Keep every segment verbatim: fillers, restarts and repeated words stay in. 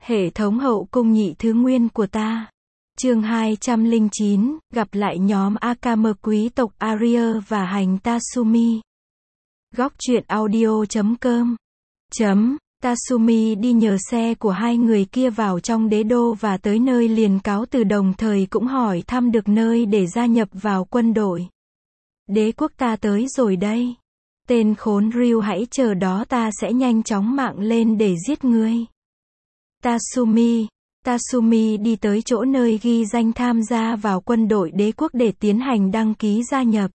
Hệ thống hậu cung nhị thứ nguyên của ta. Chương hai trăm lẻ chín, gặp lại nhóm Akame quý tộc Arya và hành Tatsumi. Góc truyện audio chấm com. Chấm. Tatsumi đi nhờ xe của hai người kia vào trong đế đô và tới nơi liền cáo từ, đồng thời cũng hỏi thăm được nơi để gia nhập vào quân đội. Đế quốc ta tới rồi đây. Tên khốn Ryu, hãy chờ đó, ta sẽ nhanh chóng mạng lên để giết ngươi. Tatsumi. Tatsumi đi tới chỗ nơi ghi danh tham gia vào quân đội đế quốc để tiến hành đăng ký gia nhập.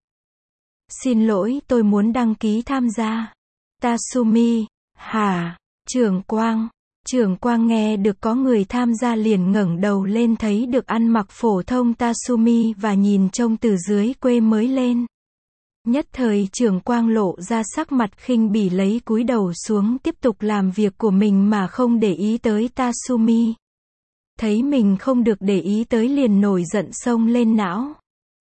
Xin lỗi, tôi muốn đăng ký tham gia. Tatsumi. Hả? Trưởng quang. Trưởng quang nghe được có người tham gia liền ngẩng đầu lên, thấy được ăn mặc phổ thông Tatsumi và nhìn trông từ dưới quê mới lên. Nhất thời trưởng quang lộ ra sắc mặt khinh bỉ, lấy cúi đầu xuống tiếp tục làm việc của mình mà không để ý tới Tatsumi. Thấy mình không được để ý tới liền nổi giận xông lên não.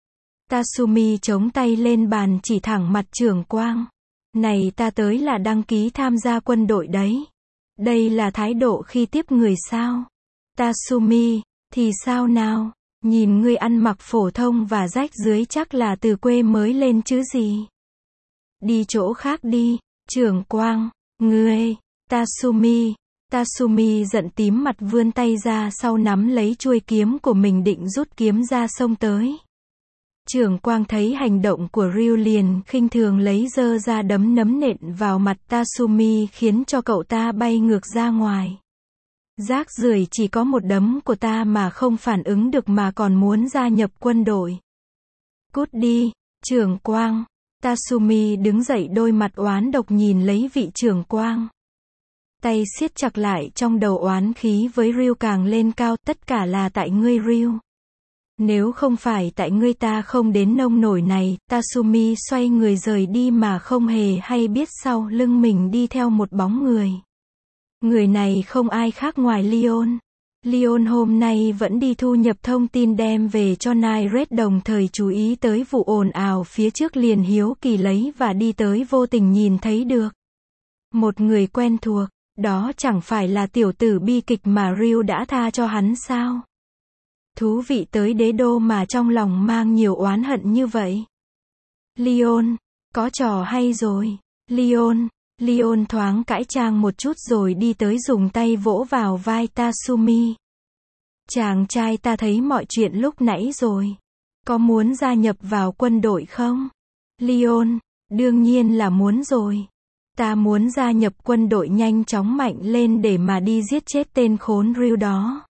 Tatsumi chống tay lên bàn chỉ thẳng mặt trưởng quang. Này, ta tới là đăng ký tham gia quân đội đấy. Đây là thái độ khi tiếp người sao? Tatsumi. Thì sao nào? Nhìn ngươi ăn mặc phổ thông và rách rưới, chắc là từ quê mới lên chứ gì. Đi chỗ khác đi. Trưởng quang. Ngươi. Tatsumi. Tatsumi giận tím mặt, vươn tay ra sau nắm lấy chuôi kiếm của mình định rút kiếm ra xông tới. Trưởng quang thấy hành động của Ryu liền khinh thường lấy giơ ra đấm nấm nện vào mặt Tatsumi, khiến cho cậu ta bay ngược ra ngoài. Rác rưởi, chỉ có một đấm của ta mà không phản ứng được mà còn muốn gia nhập quân đội. Cút đi, trưởng quang. Tatsumi đứng dậy, đôi mặt oán độc nhìn lấy vị trưởng quang. Tay siết chặt lại, trong đầu oán khí với Ryu càng lên cao. Tất cả là tại ngươi Ryu. Nếu không phải tại ngươi ta không đến nông nổi này. Tatsumi xoay người rời đi mà không hề hay biết sau lưng mình đi theo một bóng người. Người này không ai khác ngoài Leon. Leon hôm nay vẫn đi thu nhập thông tin đem về cho Night, đồng thời chú ý tới vụ ồn ào phía trước liền hiếu kỳ lấy và đi tới, vô tình nhìn thấy được một người quen thuộc. Đó chẳng phải là tiểu tử bi kịch mà Ryu đã tha cho hắn sao? Thú vị, tới đế đô mà trong lòng mang nhiều oán hận như vậy. Leon, có trò hay rồi. Leon. Leon thoáng cãi trang một chút rồi đi tới dùng tay vỗ vào vai Tatsumi. Chàng trai, ta thấy mọi chuyện lúc nãy rồi. Có muốn gia nhập vào quân đội không? Leon. Đương nhiên là muốn rồi. Ta muốn gia nhập quân đội nhanh chóng mạnh lên để mà đi giết chết tên khốn Ryu đó.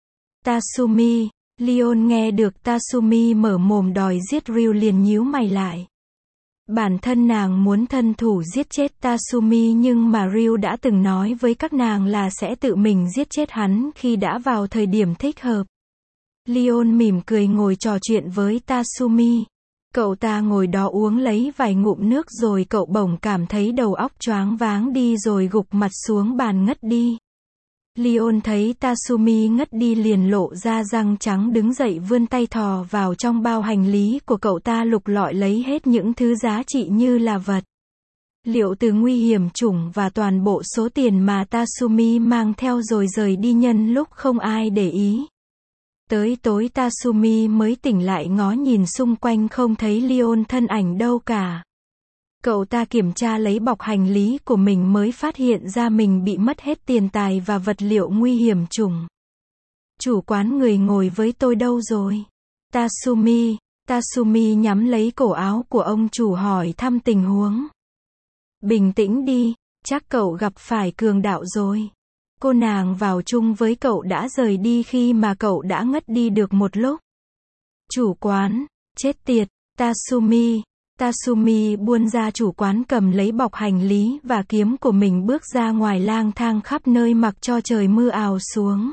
Tatsumi. Leon nghe được Tatsumi mở mồm đòi giết Ryu liền nhíu mày lại. Bản thân nàng muốn thân thủ giết chết Tatsumi, nhưng mà Ryu đã từng nói với các nàng là sẽ tự mình giết chết hắn khi đã vào thời điểm thích hợp. Leon mỉm cười ngồi trò chuyện với Tatsumi. Cậu ta ngồi đó uống lấy vài ngụm nước rồi cậu bỗng cảm thấy đầu óc choáng váng đi rồi gục mặt xuống bàn ngất đi. Leon thấy Tatsumi ngất đi liền lộ ra răng trắng, đứng dậy vươn tay thò vào trong bao hành lý của cậu ta, lục lọi lấy hết những thứ giá trị như là vật liệu từ nguy hiểm chủng và toàn bộ số tiền mà Tatsumi mang theo rồi rời đi nhân lúc không ai để ý. Tới tối Tatsumi mới tỉnh lại, ngó nhìn xung quanh không thấy Leon thân ảnh đâu cả. Cậu ta kiểm tra lấy bọc hành lý của mình mới phát hiện ra mình bị mất hết tiền tài và vật liệu nguy hiểm chủng. Chủ quán, người ngồi với tôi đâu rồi? Tatsumi. Tatsumi nhắm lấy cổ áo của ông chủ hỏi thăm tình huống. Bình tĩnh đi, chắc cậu gặp phải cường đạo rồi. Cô nàng vào chung với cậu đã rời đi khi mà cậu đã ngất đi được một lúc. Chủ quán. Chết tiệt. Tatsumi. Tatsumi buông ra chủ quán, cầm lấy bọc hành lý và kiếm của mình bước ra ngoài lang thang khắp nơi mặc cho trời mưa ào xuống.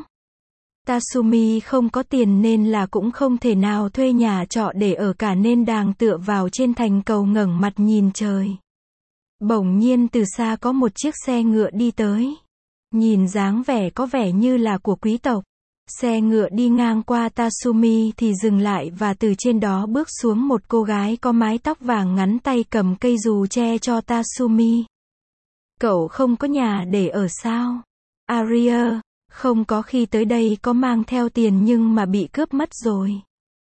Tatsumi không có tiền nên là cũng không thể nào thuê nhà trọ để ở cả nên đàng tựa vào trên thành cầu ngẩng mặt nhìn trời. Bỗng nhiên từ xa có một chiếc xe ngựa đi tới. Nhìn dáng vẻ có vẻ như là của quý tộc. Xe ngựa đi ngang qua Tatsumi thì dừng lại và từ trên đó bước xuống một cô gái có mái tóc vàng ngắn, tay cầm cây dù che cho Tatsumi. Cậu không có nhà để ở sao? Arya. Không có khi tới đây có mang theo tiền nhưng mà bị cướp mất rồi.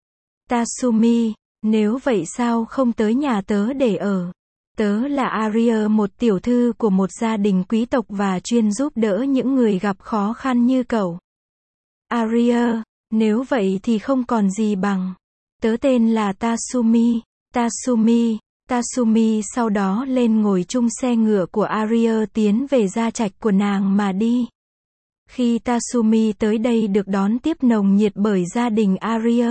Tatsumi, nếu vậy sao không tới nhà tớ để ở? Tớ là Aria, một tiểu thư của một gia đình quý tộc và chuyên giúp đỡ những người gặp khó khăn như cậu. Aria, nếu vậy thì không còn gì bằng. Tớ tên là Tatsumi. Tatsumi, Tatsumi sau đó lên ngồi chung xe ngựa của Aria tiến về gia trạch của nàng mà đi. Khi Tatsumi tới đây được đón tiếp nồng nhiệt bởi gia đình Aria.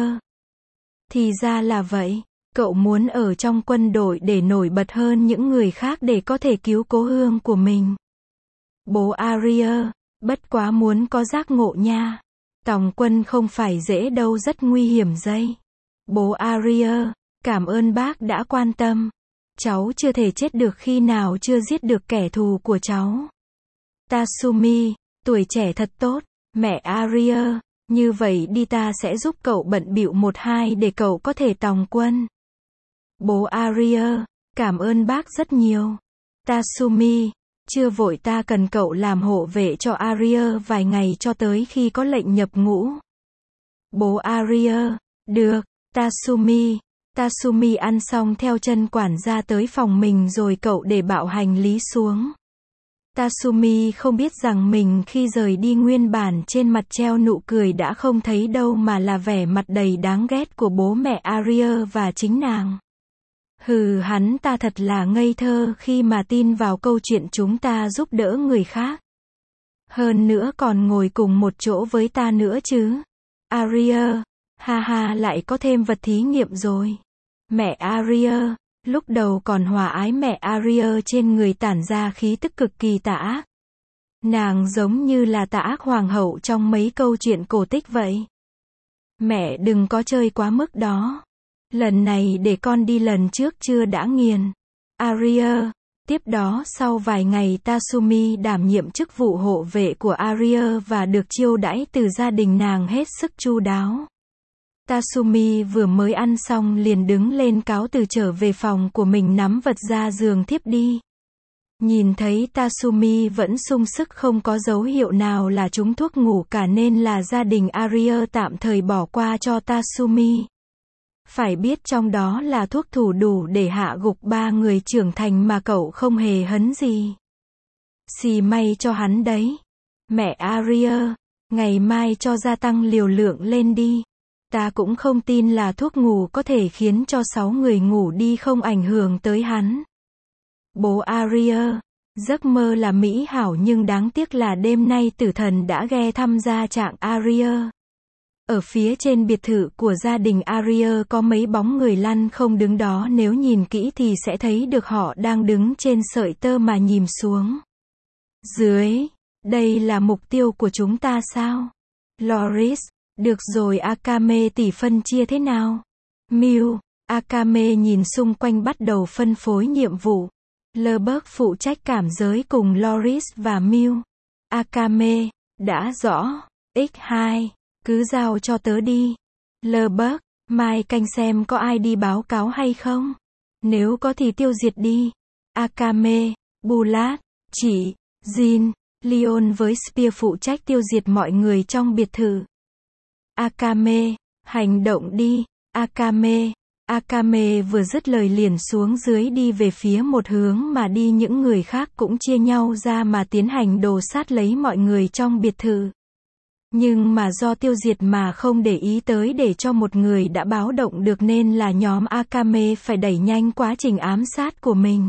Thì ra là vậy, cậu muốn ở trong quân đội để nổi bật hơn những người khác để có thể cứu cố hương của mình. Bố Aria, bất quá muốn có giác ngộ nha. Tòng quân không phải dễ đâu, rất nguy hiểm dây. Bố Aria, cảm ơn bác đã quan tâm. Cháu chưa thể chết được khi nào chưa giết được kẻ thù của cháu. Tatsumi, tuổi trẻ thật tốt. Mẹ Aria, như vậy đi, ta sẽ giúp cậu bận bịu một hai để cậu có thể tòng quân. Bố Aria, cảm ơn bác rất nhiều. Tatsumi, chưa vội, ta cần cậu làm hộ vệ cho Aria vài ngày cho tới khi có lệnh nhập ngũ. Bố Aria, được. Tatsumi, Tatsumi ăn xong theo chân quản gia tới phòng mình rồi cậu để bạo hành lý xuống. Tatsumi không biết rằng mình khi rời đi nguyên bản trên mặt treo nụ cười đã không thấy đâu mà là vẻ mặt đầy đáng ghét của bố mẹ Aria và chính nàng. Hừ, hắn ta thật là ngây thơ khi mà tin vào câu chuyện chúng ta giúp đỡ người khác. Hơn nữa còn ngồi cùng một chỗ với ta nữa chứ. Aria, ha ha, lại có thêm vật thí nghiệm rồi. Mẹ Aria, lúc đầu còn hòa ái, mẹ Aria trên người tản ra khí tức cực kỳ tà ác. Nàng giống như là tà ác hoàng hậu trong mấy câu chuyện cổ tích vậy. Mẹ đừng có chơi quá mức đó. Lần này để con đi, lần trước chưa đã nghiền. Aria, tiếp đó sau vài ngày Tatsumi đảm nhiệm chức vụ hộ vệ của Aria và được chiêu đãi từ gia đình nàng hết sức chu đáo. Tatsumi vừa mới ăn xong liền đứng lên cáo từ trở về phòng của mình, nắm vật ra giường thiếp đi. Nhìn thấy Tatsumi vẫn sung sức, không có dấu hiệu nào là trúng thuốc ngủ cả, nên là gia đình Aria tạm thời bỏ qua cho Tatsumi. Phải biết trong đó là thuốc thủ đủ để hạ gục ba người trưởng thành mà cậu không hề hấn gì. Xì may cho hắn đấy. Mẹ Aria, ngày mai cho gia tăng liều lượng lên đi. Ta cũng không tin là thuốc ngủ có thể khiến cho sáu người ngủ đi không ảnh hưởng tới hắn. Bố Aria, giấc mơ là mỹ hảo nhưng đáng tiếc là đêm nay tử thần đã ghé thăm gia trạng Aria. Ở phía trên biệt thự của gia đình Aria có mấy bóng người lăn không đứng đó, nếu nhìn kỹ thì sẽ thấy được họ đang đứng trên sợi tơ mà nhìn xuống. Dưới, đây là mục tiêu của chúng ta sao? Loris, được rồi Akame tỷ, phân chia thế nào? Mew, Akame nhìn xung quanh bắt đầu phân phối nhiệm vụ. Lberg phụ trách cảm giới cùng Loris và Mew. Akame, đã rõ. ích hai, cứ giao cho tớ đi. Lberg, mai canh xem có ai đi báo cáo hay không. Nếu có thì tiêu diệt đi. Akame, Bulat, chỉ, Jin, Leon với Spear phụ trách tiêu diệt mọi người trong biệt thự. Akame, hành động đi. Akame, Akame vừa dứt lời liền xuống dưới đi về phía một hướng mà đi, những người khác cũng chia nhau ra mà tiến hành đồ sát lấy mọi người trong biệt thự. Nhưng mà do tiêu diệt mà không để ý tới để cho một người đã báo động được, nên là nhóm Akame phải đẩy nhanh quá trình ám sát của mình.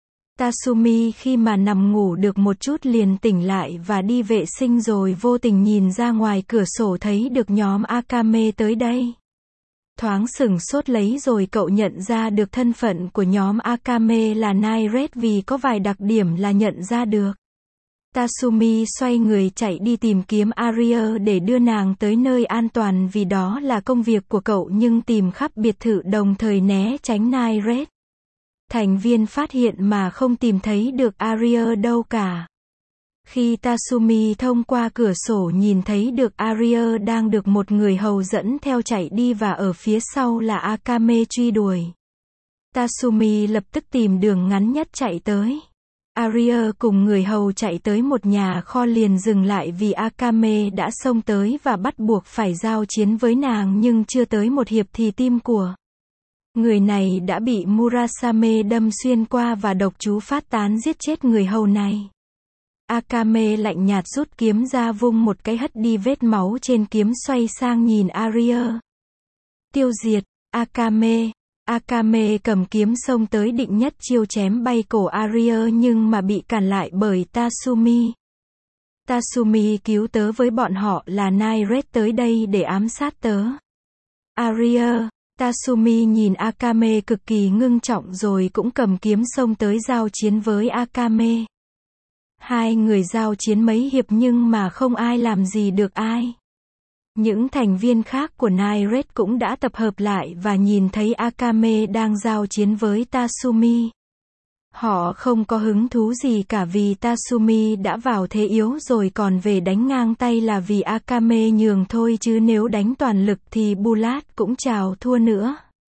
Tatsumi khi mà nằm ngủ được một chút liền tỉnh lại và đi vệ sinh rồi vô tình nhìn ra ngoài cửa sổ thấy được nhóm Akame tới đây. Thoáng sửng sốt lấy rồi cậu nhận ra được thân phận của nhóm Akame là Nairet vì có vài đặc điểm là nhận ra được. Tatsumi xoay người chạy đi tìm kiếm Aria để đưa nàng tới nơi an toàn vì đó là công việc của cậu, nhưng tìm khắp biệt thự đồng thời né tránh Nairet. Thành viên phát hiện mà không tìm thấy được Aria đâu cả. Khi Tatsumi thông qua cửa sổ nhìn thấy được Aria đang được một người hầu dẫn theo chạy đi và ở phía sau là Akame truy đuổi. Tatsumi lập tức tìm đường ngắn nhất chạy tới. Aria cùng người hầu chạy tới một nhà kho liền dừng lại vì Akame đã xông tới và bắt buộc phải giao chiến với nàng, nhưng chưa tới một hiệp thì tim của người này đã bị Murasame đâm xuyên qua và độc chú phát tán giết chết người hầu này. Akame lạnh nhạt rút kiếm ra vung một cái hất đi vết máu trên kiếm, xoay sang nhìn Aria. Tiêu diệt, Akame. Akame cầm kiếm xông tới định nhất chiêu chém bay cổ Aria nhưng mà bị cản lại bởi Tatsumi. Tatsumi cứu tớ với bọn họ là Nairet tới đây để ám sát tớ. Aria. Tatsumi nhìn Akame cực kỳ ngưng trọng rồi cũng cầm kiếm xông tới giao chiến với Akame. Hai người giao chiến mấy hiệp nhưng mà không ai làm gì được ai. Những thành viên khác của Nairet cũng đã tập hợp lại và nhìn thấy Akame đang giao chiến với Tatsumi. Họ không có hứng thú gì cả vì Tatsumi đã vào thế yếu rồi, còn về đánh ngang tay là vì Akame nhường thôi, chứ nếu đánh toàn lực thì Bulat cũng chào thua nữa.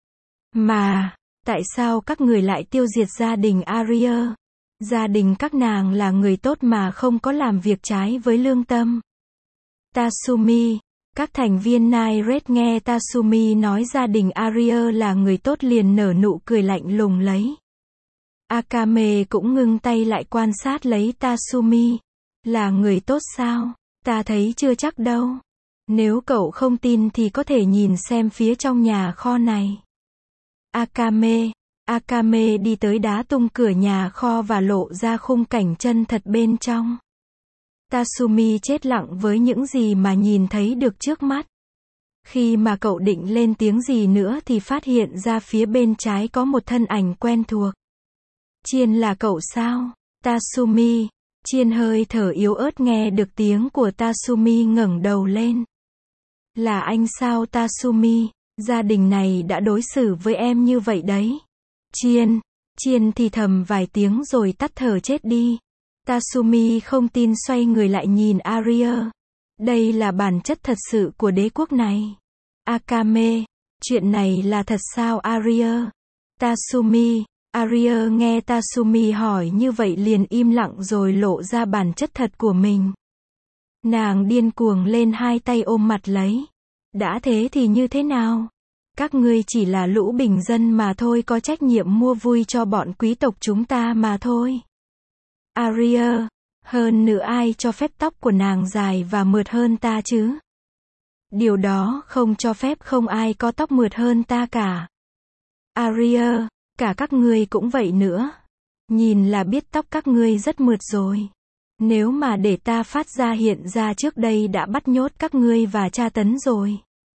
Mà, tại sao các người lại tiêu diệt gia đình Aria? Gia đình các nàng là người tốt mà không có làm việc trái với lương tâm. Tatsumi. Các thành viên Nairet nghe Tatsumi nói gia đình Aria là người tốt liền nở nụ cười lạnh lùng lấy. Akame cũng ngưng tay lại quan sát lấy Tatsumi. Là người tốt sao? Ta thấy chưa chắc đâu. Nếu cậu không tin thì có thể nhìn xem phía trong nhà kho này. Akame. Akame đi tới đá tung cửa nhà kho và lộ ra khung cảnh chân thật bên trong. Tatsumi chết lặng với những gì mà nhìn thấy được trước mắt. Khi mà cậu định lên tiếng gì nữa thì phát hiện ra phía bên trái có một thân ảnh quen thuộc. Chiên, là cậu sao? Tatsumi. Chiên hơi thở yếu ớt nghe được tiếng của Tatsumi ngẩng đầu lên. Là anh sao Tatsumi? Gia đình này đã đối xử với em như vậy đấy. Chiên. Chiên thì thầm vài tiếng rồi tắt thở chết đi. Tatsumi không tin xoay người lại nhìn Aria. Đây là bản chất thật sự của đế quốc này. Akame. Chuyện này là thật sao Aria? Tatsumi. Aria nghe Tatsumi hỏi như vậy liền im lặng rồi lộ ra bản chất thật của mình. Nàng điên cuồng lên hai tay ôm mặt lấy. Đã thế thì như thế nào? Các ngươi chỉ là lũ bình dân mà thôi, có trách nhiệm mua vui cho bọn quý tộc chúng ta mà thôi. Aria. Hơn nữa ai cho phép tóc của nàng dài và mượt hơn ta chứ? Điều đó không cho phép, không ai có tóc mượt hơn ta cả. Aria. Cả các ngươi cũng vậy nữa. Nhìn là biết tóc các ngươi rất mượt rồi. Nếu mà để ta phát ra hiện ra trước đây đã bắt nhốt các ngươi và tra tấn rồi.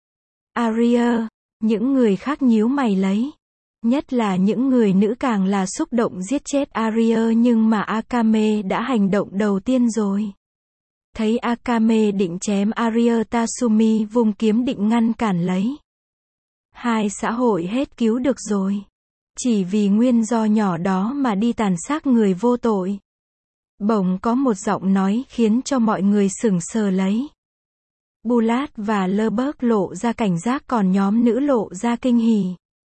Aria. Những người khác nhíu mày lấy. Nhất là những người nữ càng là xúc động giết chết Aria, nhưng mà Akame đã hành động đầu tiên rồi. Thấy Akame định chém Aria, Tatsumi vung kiếm định ngăn cản lấy. Hai xã hội hết cứu được rồi. Chỉ vì nguyên do nhỏ đó mà đi tàn sát người vô tội. Bỗng có một giọng nói khiến cho mọi người sững sờ lấy. Bulat và Lurberg lộ ra cảnh giác, còn nhóm nữ lộ ra kinh hỉ.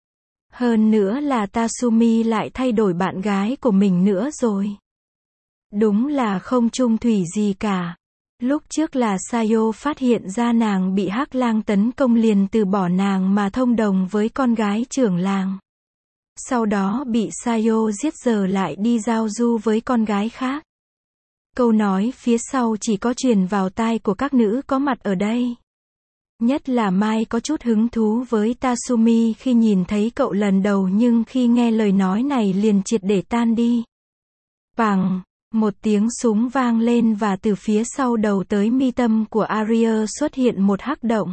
Hơn nữa là Tatsumi lại thay đổi bạn gái của mình nữa rồi. Đúng là không chung thủy gì cả. Lúc trước là Sayo phát hiện ra nàng bị hắc lang tấn công liền từ bỏ nàng mà thông đồng với con gái trưởng làng. Sau đó bị Sayo giết, giờ lại đi giao du với con gái khác. Câu nói phía sau chỉ có truyền vào tai của các nữ có mặt ở đây. Nhất là Mai có chút hứng thú với Tatsumi khi nhìn thấy cậu lần đầu, nhưng khi nghe lời nói này liền triệt để tan đi. Bàng, một tiếng súng vang lên và từ phía sau đầu tới mi tâm của Aria xuất hiện một hắc động.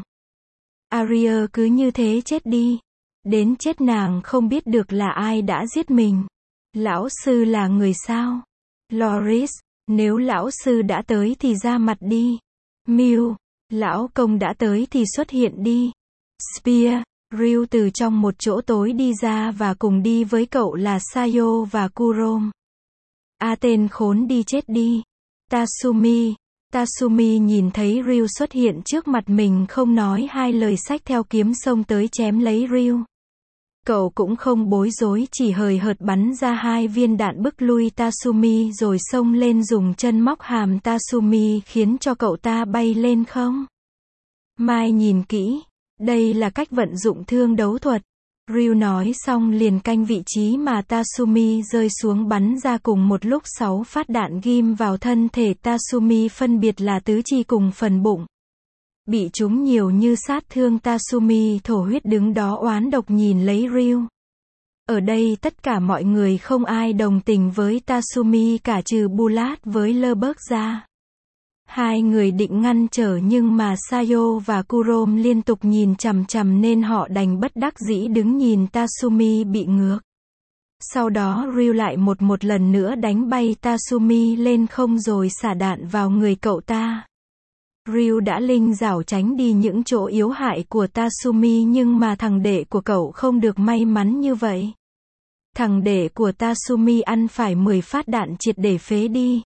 Aria cứ như thế chết đi. Đến chết nàng không biết được là ai đã giết mình. Lão sư là người sao? Loris, nếu lão sư đã tới thì ra mặt đi. Mew, lão công đã tới thì xuất hiện đi. Spear, Ryu từ trong một chỗ tối đi ra và cùng đi với cậu là Sayo và Kurom. A tên khốn đi chết đi. Tatsumi, Tatsumi nhìn thấy Ryu xuất hiện trước mặt mình không nói hai lời, xách theo kiếm xông tới chém lấy Ryu. Cậu cũng không bối rối, chỉ hời hợt bắn ra hai viên đạn bức lui Tatsumi rồi xông lên dùng chân móc hàm Tatsumi khiến cho cậu ta bay lên không. Mai nhìn kỹ, đây là cách vận dụng thương đấu thuật. Ryu nói xong liền canh vị trí mà Tatsumi rơi xuống bắn ra cùng một lúc sáu phát đạn ghim vào thân thể Tatsumi phân biệt là tứ chi cùng phần bụng. Bị chúng nhiều như sát thương Tatsumi thổ huyết đứng đó oán độc nhìn lấy Ryu. Ở đây tất cả mọi người không ai đồng tình với Tatsumi cả trừ Bulat với Lurberg ra. Hai người định ngăn trở nhưng mà Sayo và Kurom liên tục nhìn chằm chằm nên họ đành bất đắc dĩ đứng nhìn Tatsumi bị ngược. Sau đó Ryu lại một một lần nữa đánh bay Tatsumi lên không rồi xả đạn vào người cậu ta. Ryu đã linh rảo tránh đi những chỗ yếu hại của Tatsumi nhưng mà thằng đệ của cậu không được may mắn như vậy. Thằng đệ của Tatsumi ăn phải mười phát đạn triệt để phế đi.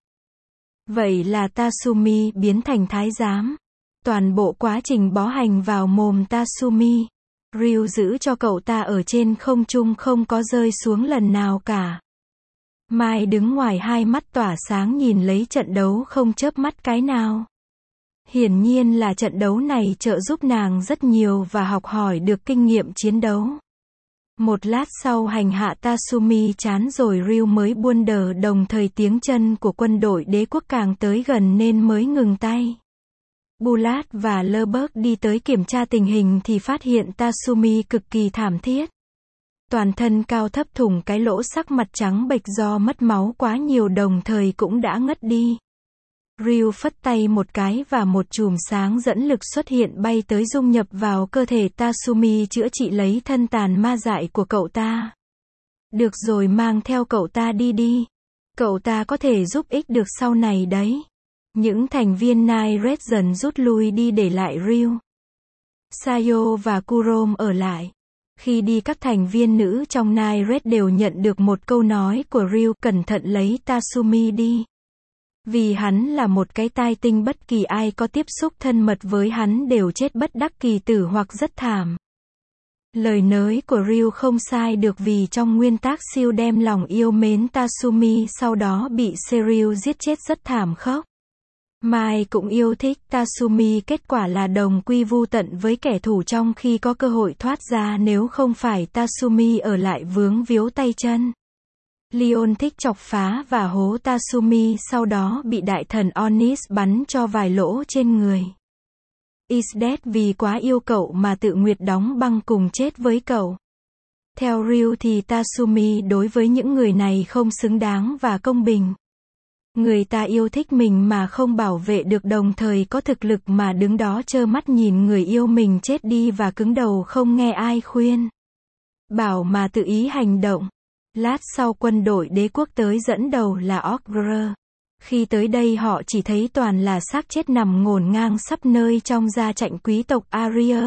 Vậy là Tatsumi biến thành thái giám. Toàn bộ quá trình bó hành vào mồm Tatsumi, Ryu giữ cho cậu ta ở trên không trung không có rơi xuống lần nào cả. Mai đứng ngoài hai mắt tỏa sáng nhìn lấy trận đấu không chớp mắt cái nào. Hiển nhiên là trận đấu này trợ giúp nàng rất nhiều và học hỏi được kinh nghiệm chiến đấu. Một lát sau hành hạ Tatsumi chán rồi Ryu mới buông đờ, đồng thời tiếng chân của quân đội đế quốc càng tới gần nên mới ngừng tay. Bulat và Lurberg đi tới kiểm tra tình hình thì phát hiện Tatsumi cực kỳ thảm thiết. Toàn thân cao thấp thủng cái lỗ, sắc mặt trắng bệch do mất máu quá nhiều, đồng thời cũng đã ngất đi. Ryu phất tay một cái và một chùm sáng dẫn lực xuất hiện bay tới dung nhập vào cơ thể Tatsumi chữa trị lấy thân tàn ma dại của cậu ta. Được rồi, mang theo cậu ta đi đi. Cậu ta có thể giúp ích được sau này đấy. Những thành viên Night Red dần rút lui đi để lại Ryu, Sayo và Kurom ở lại. Khi đi các thành viên nữ trong Night Red đều nhận được một câu nói của Ryu: cẩn thận lấy Tatsumi đi. Vì hắn là một cái tai tinh, bất kỳ ai có tiếp xúc thân mật với hắn đều chết bất đắc kỳ tử hoặc rất thảm. Lời nói của Ryu không sai được, vì trong nguyên tác siêu đem lòng yêu mến Tatsumi sau đó bị Seryu giết chết rất thảm khốc. Mai cũng yêu thích Tatsumi, kết quả là đồng quy vu tận với kẻ thù trong khi có cơ hội thoát ra nếu không phải Tatsumi ở lại vướng víu tay chân. Leon thích chọc phá và hố Tatsumi, sau đó bị đại thần Onis bắn cho vài lỗ trên người. Isdet vì quá yêu cậu mà tự nguyệt đóng băng cùng chết với cậu. Theo Ryu thì Tatsumi đối với những người này không xứng đáng và công bình. Người ta yêu thích mình mà không bảo vệ được, đồng thời có thực lực mà đứng đó trơ mắt nhìn người yêu mình chết đi và cứng đầu không nghe ai khuyên bảo mà tự ý hành động. Lát sau quân đội đế quốc tới, dẫn đầu là Ogre. Khi tới đây họ chỉ thấy toàn là xác chết nằm ngổn ngang sắp nơi trong gia trạch quý tộc Aria.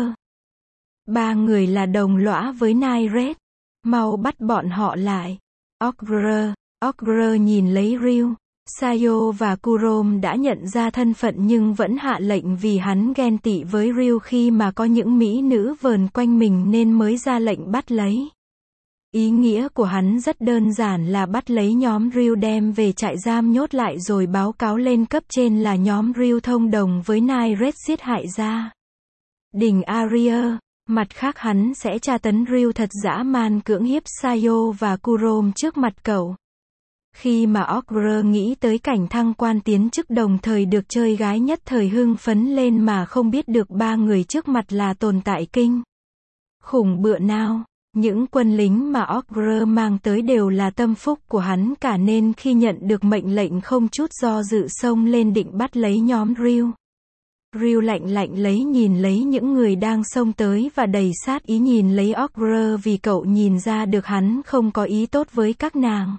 Ba người là đồng lõa với Night Red. Mau bắt bọn họ lại. Ogre, Ogre nhìn lấy Ryu, Sayo và Kurom đã nhận ra thân phận nhưng vẫn hạ lệnh vì hắn ghen tị với Ryu khi mà có những mỹ nữ vờn quanh mình nên mới ra lệnh bắt lấy. Ý nghĩa của hắn rất đơn giản là bắt lấy nhóm Ryu đem về trại giam nhốt lại rồi báo cáo lên cấp trên là nhóm Ryu thông đồng với Night Red giết hại gia đình Aria. Mặt khác hắn sẽ tra tấn Ryu thật dã man, cưỡng hiếp Sayo và Kurom trước mặt cậu. Khi mà Ogre nghĩ tới cảnh thăng quan tiến chức đồng thời được chơi gái, nhất thời hưng phấn lên mà không biết được ba người trước mặt là tồn tại kinh khủng bựa nào. Những quân lính mà Ogre mang tới đều là tâm phúc của hắn cả nên khi nhận được mệnh lệnh không chút do dự xông lên định bắt lấy nhóm Ryu. Ryu lạnh lạnh lấy nhìn lấy những người đang xông tới và đầy sát ý nhìn lấy Ogre vì cậu nhìn ra được hắn không có ý tốt với các nàng.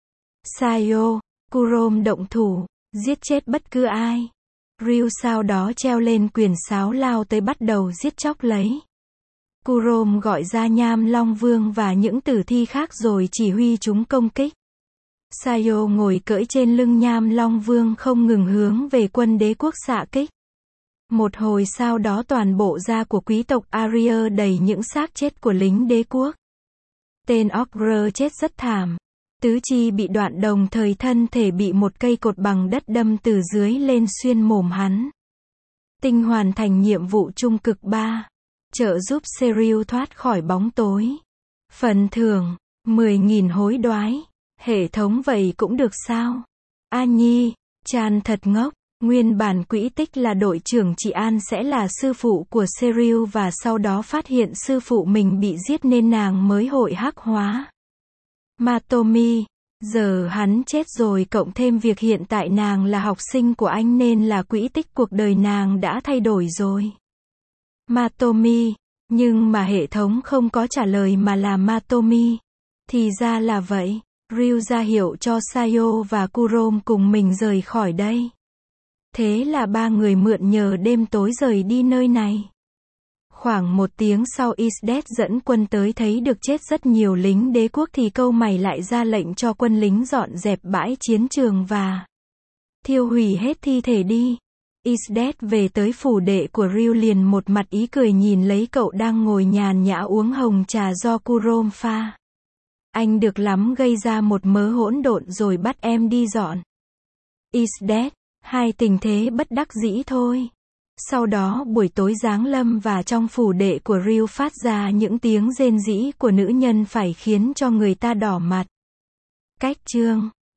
Sayo, Kurom động thủ, giết chết bất cứ ai. Ryu sau đó treo lên quyền sáo lao tới bắt đầu giết chóc lấy. Kurom gọi ra Nham Long Vương và những tử thi khác rồi chỉ huy chúng công kích. Sayo ngồi cưỡi trên lưng Nham Long Vương không ngừng hướng về quân đế quốc xạ kích. Một hồi sau đó toàn bộ da của quý tộc Aria đầy những xác chết của lính đế quốc. Tên Ogre chết rất thảm. Tứ chi bị đoạn đồng thời thân thể bị một cây cột bằng đất đâm từ dưới lên xuyên mồm hắn. Tinh hoàn thành nhiệm vụ trung cực ba. Trợ giúp Serial thoát khỏi bóng tối. Phần thưởng, mười nghìn hối đoái. Hệ thống vậy cũng được sao? A Nhi, Chan thật ngốc. Nguyên bản quỹ tích là đội trưởng chị An sẽ là sư phụ của Serial và sau đó phát hiện sư phụ mình bị giết nên nàng mới hội hắc hóa. Matomi, giờ hắn chết rồi cộng thêm việc hiện tại nàng là học sinh của anh nên là quỹ tích cuộc đời nàng đã thay đổi rồi. Matomi, nhưng mà hệ thống không có trả lời mà là Matomi. Thì ra là vậy. Ryu ra hiệu cho Sayo và Kurom cùng mình rời khỏi đây. Thế là ba người mượn nhờ đêm tối rời đi nơi này. Khoảng một tiếng sau Isdet dẫn quân tới thấy được chết rất nhiều lính đế quốc thì câu mày lại ra lệnh cho quân lính dọn dẹp bãi chiến trường và thiêu hủy hết thi thể đi. Isdet về tới phủ đệ của Ryu liền một mặt ý cười nhìn lấy cậu đang ngồi nhàn nhã uống hồng trà do Kurom pha. Anh được lắm, gây ra một mớ hỗn độn rồi bắt em đi dọn. Isdet, hai tình thế bất đắc dĩ thôi. Sau đó buổi tối giáng lâm và trong phủ đệ của Ryu phát ra những tiếng rên rỉ của nữ nhân phải khiến cho người ta đỏ mặt. Cách chương